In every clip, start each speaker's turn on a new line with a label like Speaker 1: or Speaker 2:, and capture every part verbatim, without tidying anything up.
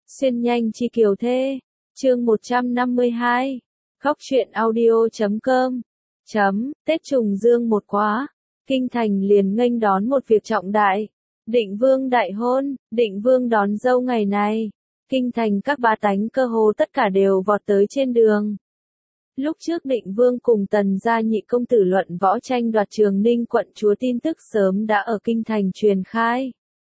Speaker 1: Xuyên nhanh chi kiều thê. Chương một trăm năm mươi hai. Khóc chuyện audio chấm com. Chấm, Tết trùng dương một quá. Kinh thành liền nghênh đón một việc trọng đại. Định vương đại hôn, định vương đón dâu ngày này. Kinh thành các bá tánh cơ hồ tất cả đều vọt tới trên đường. Lúc trước định vương cùng tần gia nhị công tử luận võ tranh đoạt Trường Ninh quận chúa tin tức sớm đã ở kinh thành truyền khai.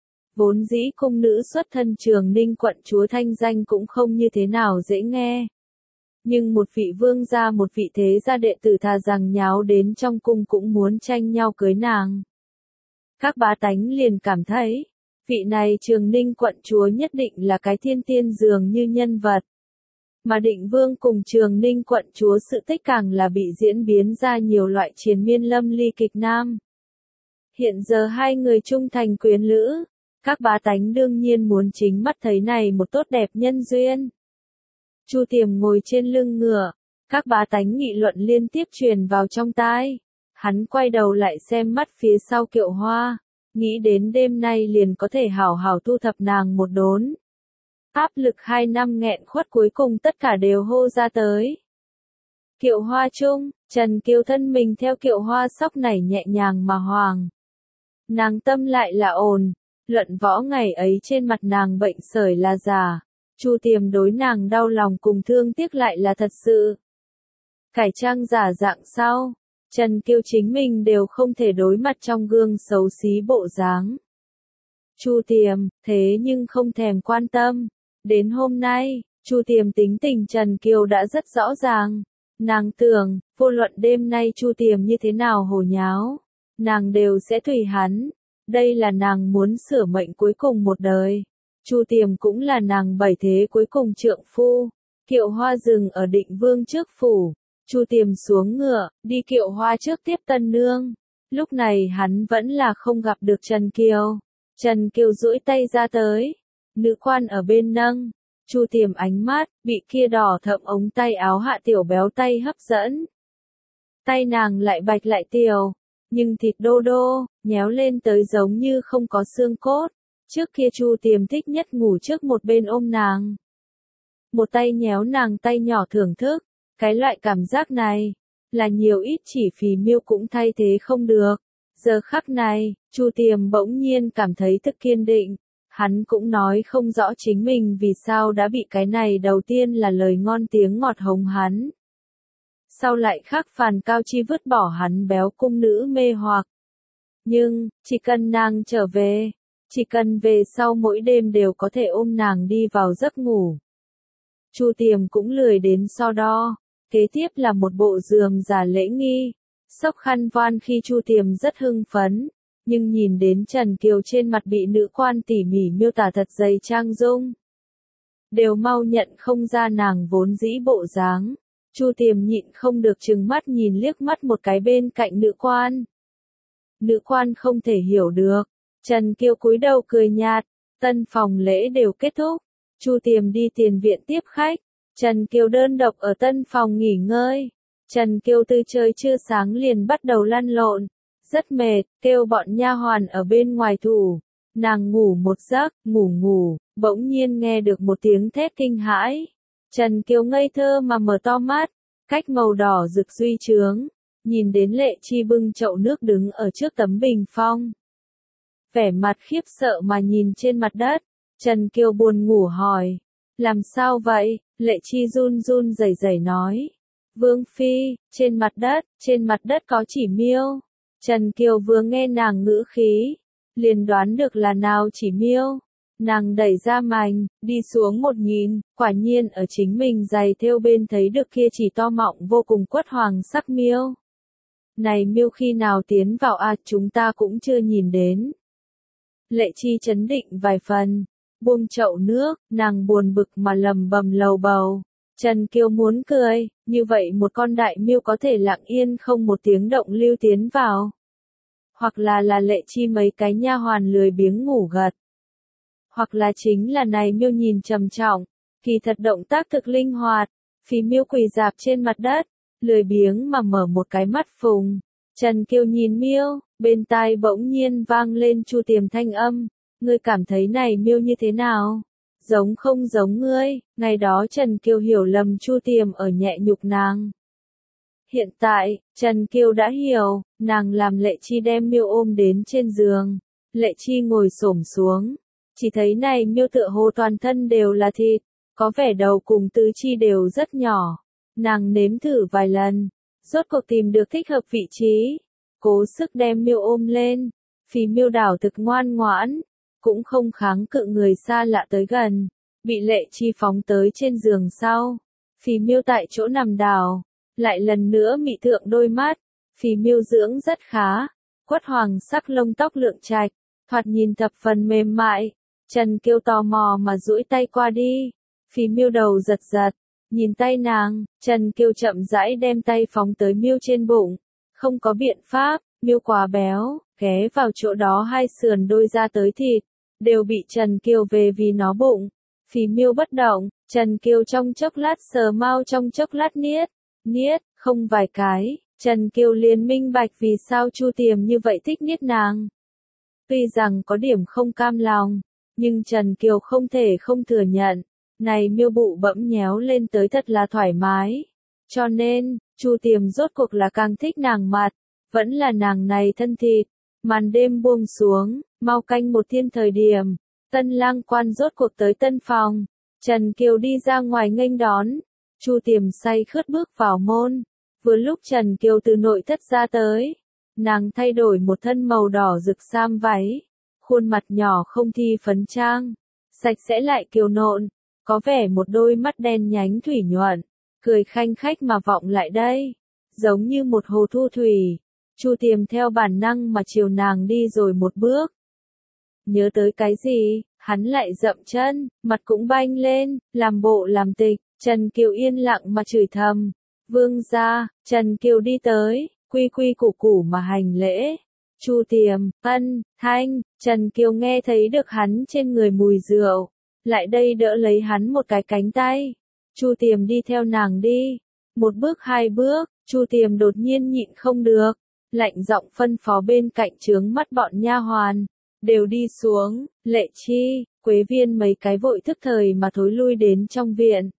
Speaker 1: Vốn dĩ cung nữ xuất thân Trường Ninh quận chúa thanh danh cũng không như thế nào dễ nghe. Nhưng một vị vương gia một vị thế gia đệ tử thà rằng nháo đến trong cung cũng muốn tranh nhau cưới nàng. Các bá tánh liền cảm thấy, vị này Trường Ninh quận chúa nhất định là cái thiên tiên dường như nhân vật. Mà định vương cùng Trường Ninh quận chúa sự tích càng là bị diễn biến ra nhiều loại triền miên lâm ly kịch nam. Hiện giờ hai người trung thành quyến lữ, các bá tánh đương nhiên muốn chính mắt thấy này một tốt đẹp nhân duyên. Chu Tiềm ngồi trên lưng ngựa, các bá tánh nghị luận liên tiếp truyền vào trong tai. Hắn quay đầu lại xem mắt phía sau Kiệu Hoa, nghĩ đến đêm nay liền có thể hảo hảo thu thập nàng một đốn. Áp lực hai năm nghẹn khuất cuối cùng tất cả đều hô ra tới. Kiệu Hoa chung, Trần Kiều thân mình theo Kiệu Hoa sóc nảy nhẹ nhàng mà hoàng. Nàng tâm lại là ổn, luận võ ngày ấy trên mặt nàng bệnh sởi là giả. Chu Tiềm đối nàng đau lòng cùng thương tiếc lại là thật sự. Cải trang giả dạng sao? Trần Kiều chính mình đều không thể đối mặt trong gương xấu xí bộ dáng. Chu Tiềm, thế nhưng không thèm quan tâm. Đến hôm nay, Chu Tiềm tính tình Trần Kiều đã rất rõ ràng. Nàng tưởng, vô luận đêm nay Chu Tiềm như thế nào hồ nháo, nàng đều sẽ tùy hắn. Đây là nàng muốn sửa mệnh cuối cùng một đời. Chu Tiềm cũng là nàng bảy thế cuối cùng trượng phu. Kiệu Hoa dừng ở định vương trước phủ. Chu Tiềm xuống ngựa, đi Kiệu Hoa trước tiếp tân nương. Lúc này hắn vẫn là không gặp được Trần Kiều. Trần Kiều duỗi tay ra tới. Nữ quan ở bên nâng. Chu Tiềm ánh mắt, bị kia đỏ thẫm ống tay áo hạ tiểu béo tay hấp dẫn. Tay nàng lại bạch lại tiểu, nhưng thịt đô đô, nhéo lên tới giống như không có xương cốt. Trước kia Chu Tiềm thích nhất ngủ trước một bên ôm nàng. Một tay nhéo nàng tay nhỏ thưởng thức, cái loại cảm giác này, là nhiều ít chỉ phì miêu cũng thay thế không được. Giờ khắc này, Chu Tiềm bỗng nhiên cảm thấy thực kiên định, hắn cũng nói không rõ chính mình vì sao đã bị cái này đầu tiên là lời ngon tiếng ngọt hống hắn. Sau lại khắc phàn cao chi vứt bỏ hắn béo cung nữ mê hoặc. Nhưng, chỉ cần nàng trở về, chỉ cần về sau mỗi đêm đều có thể ôm nàng đi vào giấc ngủ. Chu Tiềm cũng lười đến so đo, kế tiếp là một bộ giường giả lễ nghi, xốc khăn voan khi Chu Tiềm rất hưng phấn, nhưng nhìn đến Trần Kiều trên mặt bị nữ quan tỉ mỉ miêu tả thật dày trang dung. Đều mau nhận không ra nàng vốn dĩ bộ dáng, Chu Tiềm nhịn không được trừng mắt nhìn liếc mắt một cái bên cạnh nữ quan. Nữ quan không thể hiểu được. Trần Kiều cúi đầu cười nhạt, tân phòng lễ đều kết thúc, Chu Tiềm đi tiền viện tiếp khách, Trần Kiều đơn độc ở tân phòng nghỉ ngơi. Trần Kiều từ trời chưa sáng liền bắt đầu lăn lộn, rất mệt, kêu bọn nha hoàn ở bên ngoài thủ. Nàng ngủ một giấc, ngủ ngủ, bỗng nhiên nghe được một tiếng thét kinh hãi. Trần Kiều ngây thơ mà mở to mắt, cách màu đỏ rực duy trướng, nhìn đến Lệ Chi bưng chậu nước đứng ở trước tấm bình phong. Vẻ mặt khiếp sợ mà nhìn trên mặt đất, Trần Kiều buồn ngủ hỏi, làm sao vậy? Lệ Chi run run rẩy rẩy nói, Vương Phi, trên mặt đất, trên mặt đất có chỉ miêu. Trần Kiều vừa nghe nàng ngữ khí, liền đoán được là nào chỉ miêu. Nàng đẩy ra mành, đi xuống một nhìn, quả nhiên ở chính mình giày thêu bên thấy được kia chỉ to mọng vô cùng quất hoàng sắc miêu. Này miêu khi nào tiến vào à, chúng ta cũng chưa nhìn đến. Lệ Chi chấn định vài phần, buông chậu nước, nàng buồn bực mà lầm bầm lầu bầu. Trần Kiều muốn cười, như vậy một con đại miêu có thể lặng yên không một tiếng động lưu tiến vào. Hoặc là là Lệ Chi mấy cái nha hoàn lười biếng ngủ gật. Hoặc là chính là này miêu nhìn trầm trọng, kỳ thật động tác thực linh hoạt, phì miêu quỳ dạp trên mặt đất, lười biếng mà mở một cái mắt phùng. Trần Kiều nhìn miêu, bên tai bỗng nhiên vang lên Chu Tiềm thanh âm, ngươi cảm thấy này miêu như thế nào? giống không giống ngươi, ngày đó Trần Kiều hiểu lầm Chu Tiềm ở nhẹ nhục nàng. Hiện tại, Trần Kiều đã hiểu, nàng làm Lệ Chi đem Miêu ôm đến trên giường. Lệ Chi ngồi xổm xuống, chỉ thấy này Miêu tựa hồ toàn thân đều là thịt, có vẻ đầu cùng tứ chi đều rất nhỏ. Nàng nếm thử vài lần, rốt cuộc tìm được thích hợp vị trí, cố sức đem Miêu ôm lên. Phì Miêu đảo thực ngoan ngoãn, cũng không kháng cự người xa lạ tới gần, bị Lệ Chi phóng tới trên giường sau. Phì Miêu tại chỗ nằm đảo, lại lần nữa mị thượng đôi mắt. Phì Miêu dưỡng rất khá, quất hoàng sắc lông tóc lượng trạch, thoạt nhìn thập phần mềm mại. Trần Kiều tò mò mà duỗi tay qua đi, Phì Miêu đầu giật giật, nhìn tay nàng, Trần Kiều chậm rãi đem tay phóng tới Miêu trên bụng. Không có biện pháp, Miêu quá béo, ghé vào chỗ đó hai sườn đôi ra tới thịt, đều bị Trần Kiều về vì nó bụng. Phì Miêu bất động, Trần Kiều trong chốc lát sờ mau trong chốc lát niết, niết, không vài cái, Trần Kiều liền minh bạch vì sao Chu Tiềm như vậy thích niết nàng. Tuy rằng có điểm không cam lòng, nhưng Trần Kiều không thể không thừa nhận, này Miêu bụ bẫm nhéo lên tới thật là thoải mái. Cho nên, Chu Tiềm rốt cuộc là càng thích nàng mặt, vẫn là nàng này thân thịt. Màn đêm buông xuống, mau canh một thiên thời điểm, Tân Lang Quan rốt cuộc tới tân phòng. Trần Kiều đi ra ngoài nghênh đón, Chu Tiềm say khướt bước vào môn. Vừa lúc Trần Kiều từ nội thất ra tới, nàng thay đổi một thân màu đỏ rực sam váy, khuôn mặt nhỏ không thi phấn trang, sạch sẽ lại kiều nộn, có vẻ một đôi mắt đen nhánh thủy nhuận, cười khanh khách mà vọng lại đây, giống như một hồ thu thủy. Chu Tiềm theo bản năng mà chiều nàng đi rồi một bước. Nhớ tới cái gì, hắn lại dậm chân, mặt cũng banh lên, làm bộ làm tịch. Trần Kiều yên lặng mà chửi thầm. Vương gia, Trần Kiều đi tới, quy quy củ củ mà hành lễ. Chu Tiềm, ân, thanh, Trần Kiều nghe thấy được hắn trên người mùi rượu, lại đây đỡ lấy hắn một cái cánh tay. Chu Tiềm đi theo nàng đi, một bước hai bước, Chu Tiềm đột nhiên nhịn không được, lạnh giọng phân phó bên cạnh trướng mắt bọn nha hoàn, đều đi xuống. Lệ Chi, Quế Viên mấy cái vội thức thời mà thối lui đến trong viện.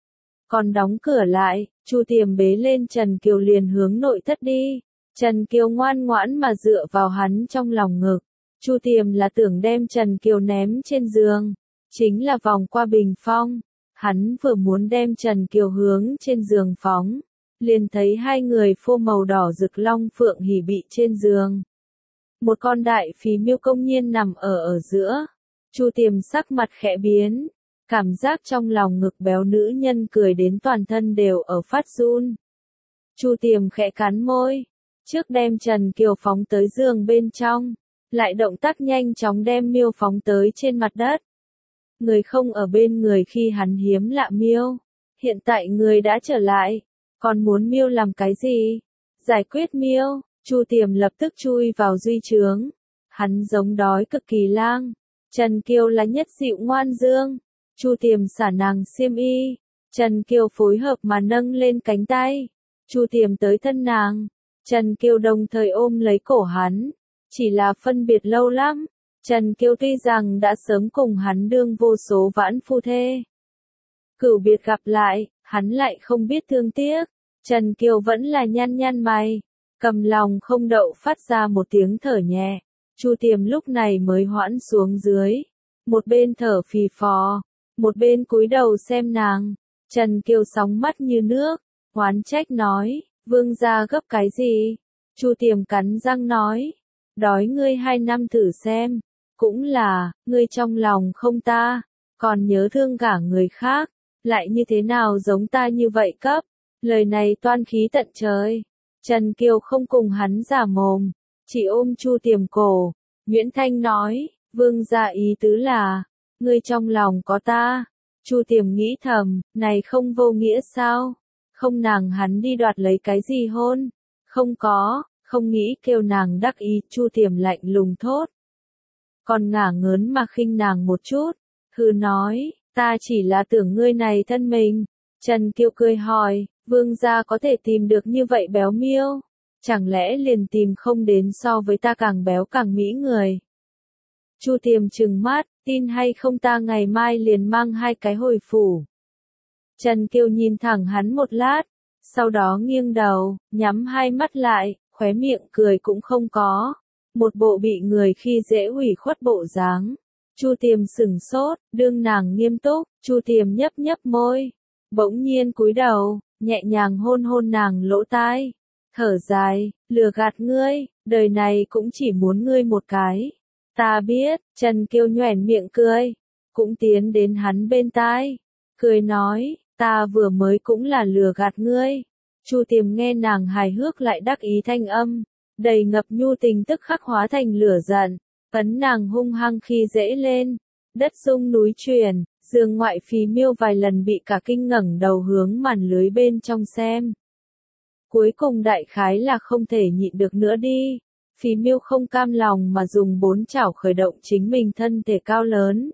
Speaker 1: Còn đóng cửa lại, Chu Tiềm bế lên Trần Kiều liền hướng nội thất đi. Trần Kiều ngoan ngoãn mà dựa vào hắn trong lòng ngực. Chu Tiềm là tưởng đem Trần Kiều ném trên giường, chính là vòng qua bình phong. Hắn vừa muốn đem Trần Kiều hướng trên giường phóng, liền thấy hai người phô màu đỏ rực long phượng hỉ bị trên giường. Một con đại phì miêu công nhiên nằm ở ở giữa. Chu Tiềm sắc mặt khẽ biến, cảm giác trong lòng ngực béo nữ nhân cười đến toàn thân đều ở phát run. Chu Tiềm khẽ cắn môi, trước đem Trần Kiều phóng tới giường bên trong, lại động tác nhanh chóng đem miêu phóng tới trên mặt đất. Người không ở bên người khi hắn hiếm lạ miêu, hiện tại người đã trở lại, còn muốn miêu làm cái gì? Giải quyết miêu. Chu Tiềm lập tức chui vào duy trướng. Hắn giống đói cực kỳ lang. Trần Kiều là nhất dịu ngoan dương. Chu Tiềm xả nàng xiêm y. Trần Kiều phối hợp mà nâng lên cánh tay. Chu Tiềm tới thân nàng. Trần Kiều đồng thời ôm lấy cổ hắn. Chỉ là phân biệt lâu lắm. Trần Kiều tuy rằng đã sớm cùng hắn đương vô số vãn phu thê. Cửu biệt gặp lại, hắn lại không biết thương tiếc. Trần Kiều vẫn là nhăn nhăn mày, cầm lòng không đậu phát ra một tiếng thở nhẹ. Chu Tiềm lúc này mới hoãn xuống dưới, một bên thở phì phò, một bên cúi đầu xem nàng. Trần Kiều sóng mắt như nước, oán trách nói, vương gia gấp cái gì? Chu Tiềm cắn răng nói, đói ngươi hai năm thử xem, cũng là, ngươi trong lòng không ta, còn nhớ thương cả người khác, lại như thế nào giống ta như vậy cấp? Lời này toan khí tận trời. Trần Kiều không cùng hắn giả mồm, chỉ ôm Chu Tiềm cổ. Nguyễn Thanh nói, vương gia ý tứ là, ngươi trong lòng có ta. Chu Tiềm nghĩ thầm, này không vô nghĩa sao? Không nàng hắn đi đoạt lấy cái gì hôn? Không có, không nghĩ kêu nàng đắc ý. Chu Tiềm lạnh lùng thốt. Còn ngả ngớn mà khinh nàng một chút, hừ nói, ta chỉ là tưởng ngươi này thân mình. Trần Kiều cười hỏi, vương gia có thể tìm được như vậy béo miêu, chẳng lẽ liền tìm không đến so với ta càng béo càng mỹ người? Chu Tiềm trừng mắt, tin hay không ta ngày mai liền mang hai cái hồi phủ. Trần Kiều nhìn thẳng hắn một lát, sau đó nghiêng đầu, nhắm hai mắt lại, khóe miệng cười cũng không có, một bộ bị người khi dễ ủy khuất bộ dáng. Chu Tiềm sửng sốt, đương nàng nghiêm túc, Chu Tiềm nhấp nhấp môi, bỗng nhiên cúi đầu, nhẹ nhàng hôn hôn nàng lỗ tai, thở dài, lừa gạt ngươi, đời này cũng chỉ muốn ngươi một cái. Ta biết, Trần Kiều nhoẻn miệng cười, cũng tiến đến hắn bên tai, cười nói, ta vừa mới cũng là lừa gạt ngươi. Chu Tiềm nghe nàng hài hước lại đắc ý thanh âm, đầy ngập nhu tình tức khắc hóa thành lửa giận, ấn nàng hung hăng khi dễ lên, đất rung núi chuyển, giường ngoại Phí Miêu vài lần bị cả kinh ngẩng đầu hướng màn lưới bên trong xem. Cuối cùng đại khái là không thể nhịn được nữa đi, Phí Miêu không cam lòng mà dùng bốn chảo khởi động chính mình thân thể cao lớn.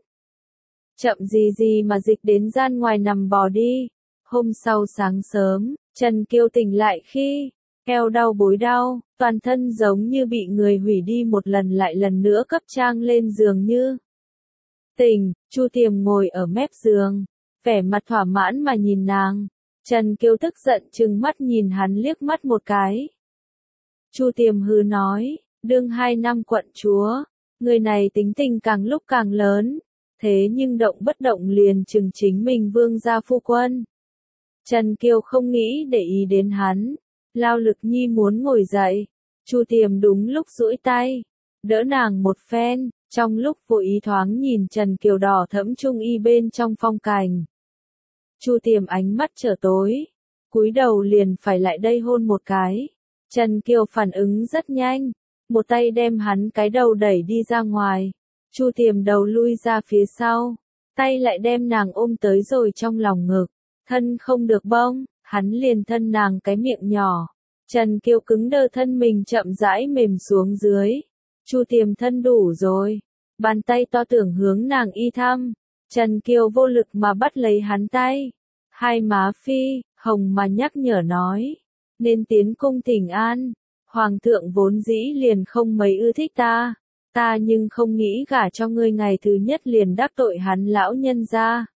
Speaker 1: Chậm gì gì mà dịch đến gian ngoài nằm bò đi. Hôm sau sáng sớm, Trần Kiều tỉnh lại khi eo đau bối đau, toàn thân giống như bị người hủy đi một lần lại lần nữa cấp trang lên giường như. Tỉnh, Chu Tiềm ngồi ở mép giường, vẻ mặt thỏa mãn mà nhìn nàng. Trần Kiều tức giận trừng mắt nhìn hắn liếc mắt một cái. Chu Tiềm hừ nói, đương hai năm quận chúa, người này tính tình càng lúc càng lớn, thế nhưng động bất động liền chừng chính mình vương gia phu quân. Trần Kiều không nghĩ để ý đến hắn, lao lực nhi muốn ngồi dậy, Chu Tiềm đúng lúc duỗi tay, đỡ nàng một phen, trong lúc vô ý thoáng nhìn Trần Kiều đỏ thẫm trung y bên trong phong cảnh. Chu Tiềm ánh mắt trở tối, cúi đầu liền phải lại đây hôn một cái. Trần Kiều phản ứng rất nhanh, một tay đem hắn cái đầu đẩy đi ra ngoài. Chu Tiềm đầu lui ra phía sau, tay lại đem nàng ôm tới rồi trong lòng ngực, thân không được bông, hắn liền thân nàng cái miệng nhỏ. Trần Kiều cứng đơ thân mình chậm rãi mềm xuống dưới. Chu Tiềm thân đủ rồi, bàn tay to tưởng hướng nàng y thăm. Trần Kiều vô lực mà bắt lấy hắn tay, hai má phi hồng mà nhắc nhở nói, nên tiến cung thỉnh an, hoàng thượng vốn dĩ liền không mấy ưa thích ta, ta nhưng không nghĩ gả cho ngươi ngày thứ nhất liền đắc tội hắn lão nhân gia.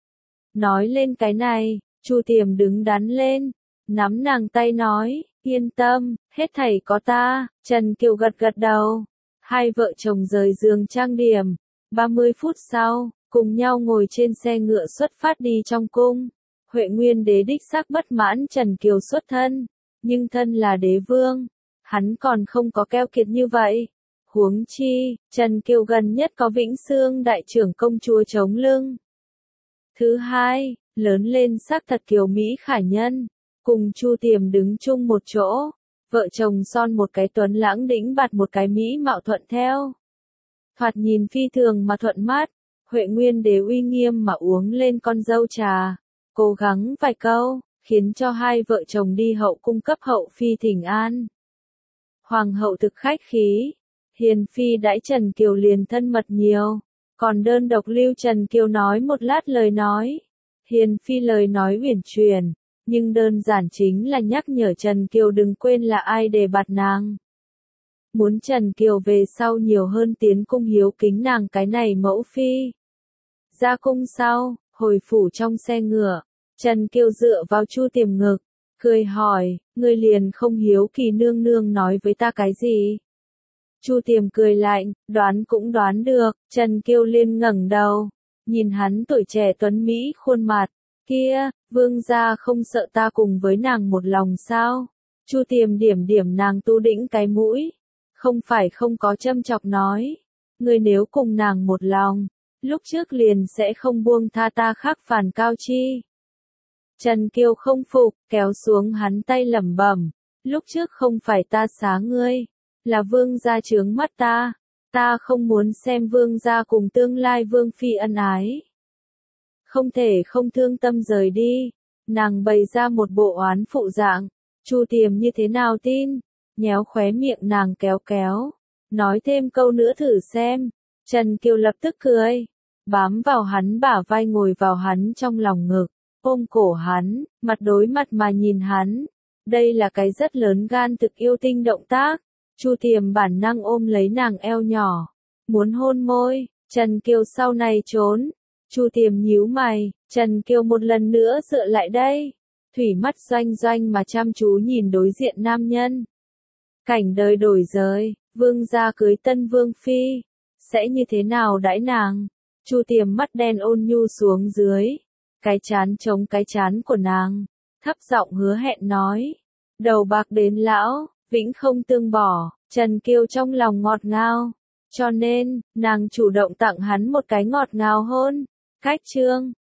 Speaker 1: Nói lên cái này, Chu Tiềm đứng đắn lên, nắm nàng tay nói, yên tâm, hết thảy có ta. Trần Kiều gật gật đầu, hai vợ chồng rời giường trang điểm, ba mươi phút sau, cùng nhau ngồi trên xe ngựa xuất phát đi trong cung. Huệ Nguyên Đế đích xác bất mãn Trần Kiều xuất thân, nhưng thân là đế vương, hắn còn không có keo kiệt như vậy. Huống chi, Trần Kiều gần nhất có Vĩnh Xương đại trưởng công chúa chống lưng. Thứ hai, lớn lên xác thật kiều mỹ khả nhân, cùng Chu Tiềm đứng chung một chỗ, vợ chồng son một cái tuấn lãng đĩnh bạt một cái mỹ mạo thuận theo. Thoạt nhìn phi thường mà thuận mắt, Huệ Nguyên Đế uy nghiêm mà uống lên con dâu trà, cố gắng vài câu, khiến cho hai vợ chồng đi hậu cung cấp hậu phi thỉnh an. Hoàng hậu thực khách khí, hiền phi đãi Trần Kiều liền thân mật nhiều, còn đơn độc lưu Trần Kiều nói một lát lời nói. Hiền phi lời nói uyển chuyển, nhưng đơn giản chính là nhắc nhở Trần Kiều đừng quên là ai để bạt nàng. Muốn Trần Kiều về sau nhiều hơn tiến cung hiếu kính nàng cái này mẫu phi. Ra cung sau, hồi phủ trong xe ngựa, Trần Kiều dựa vào Chu Tiềm ngực, cười hỏi, ngươi liền không hiếu kỳ nương nương nói với ta cái gì? Chu Tiềm cười lạnh, đoán cũng đoán được. Trần Kiều liên ngẩng đầu, nhìn hắn tuổi trẻ tuấn mỹ khuôn mặt, kia, vương gia không sợ ta cùng với nàng một lòng sao? Chu Tiềm điểm điểm nàng tu đĩnh cái mũi, không phải không có châm chọc nói, ngươi nếu cùng nàng một lòng, lúc trước liền sẽ không buông tha ta khác phản cao chi. Trần Kiều không phục, kéo xuống hắn tay lẩm bẩm, lúc trước không phải ta xá ngươi, là vương gia chướng mắt ta, ta không muốn xem vương gia cùng tương lai vương phi ân ái. Không thể không thương tâm rời đi, nàng bày ra một bộ oán phụ dạng, Chu Tiềm như thế nào tin, nhéo khóe miệng nàng kéo kéo, nói thêm câu nữa thử xem. Trần Kiều lập tức cười, bám vào hắn bả vai ngồi vào hắn trong lòng ngực, ôm cổ hắn, mặt đối mặt mà nhìn hắn. Đây là cái rất lớn gan thực yêu tinh động tác. Chu Tiềm bản năng ôm lấy nàng eo nhỏ, muốn hôn môi. Trần Kiều sau này trốn. Chu Tiềm nhíu mày, Trần Kiều một lần nữa dựa lại đây. Thủy mắt doanh doanh mà chăm chú nhìn đối diện nam nhân. Cảnh đời đổi rời, vương gia cưới tân vương phi. Sẽ như thế nào đãi nàng? Chu Tiềm mắt đen ôn nhu xuống dưới. Cái chán chống cái chán của nàng. Thấp giọng hứa hẹn nói. Đầu bạc đến lão, vĩnh không tương bỏ. Trần Kiều trong lòng ngọt ngào. Cho nên, nàng chủ động tặng hắn một cái ngọt ngào hôn. Cách chương.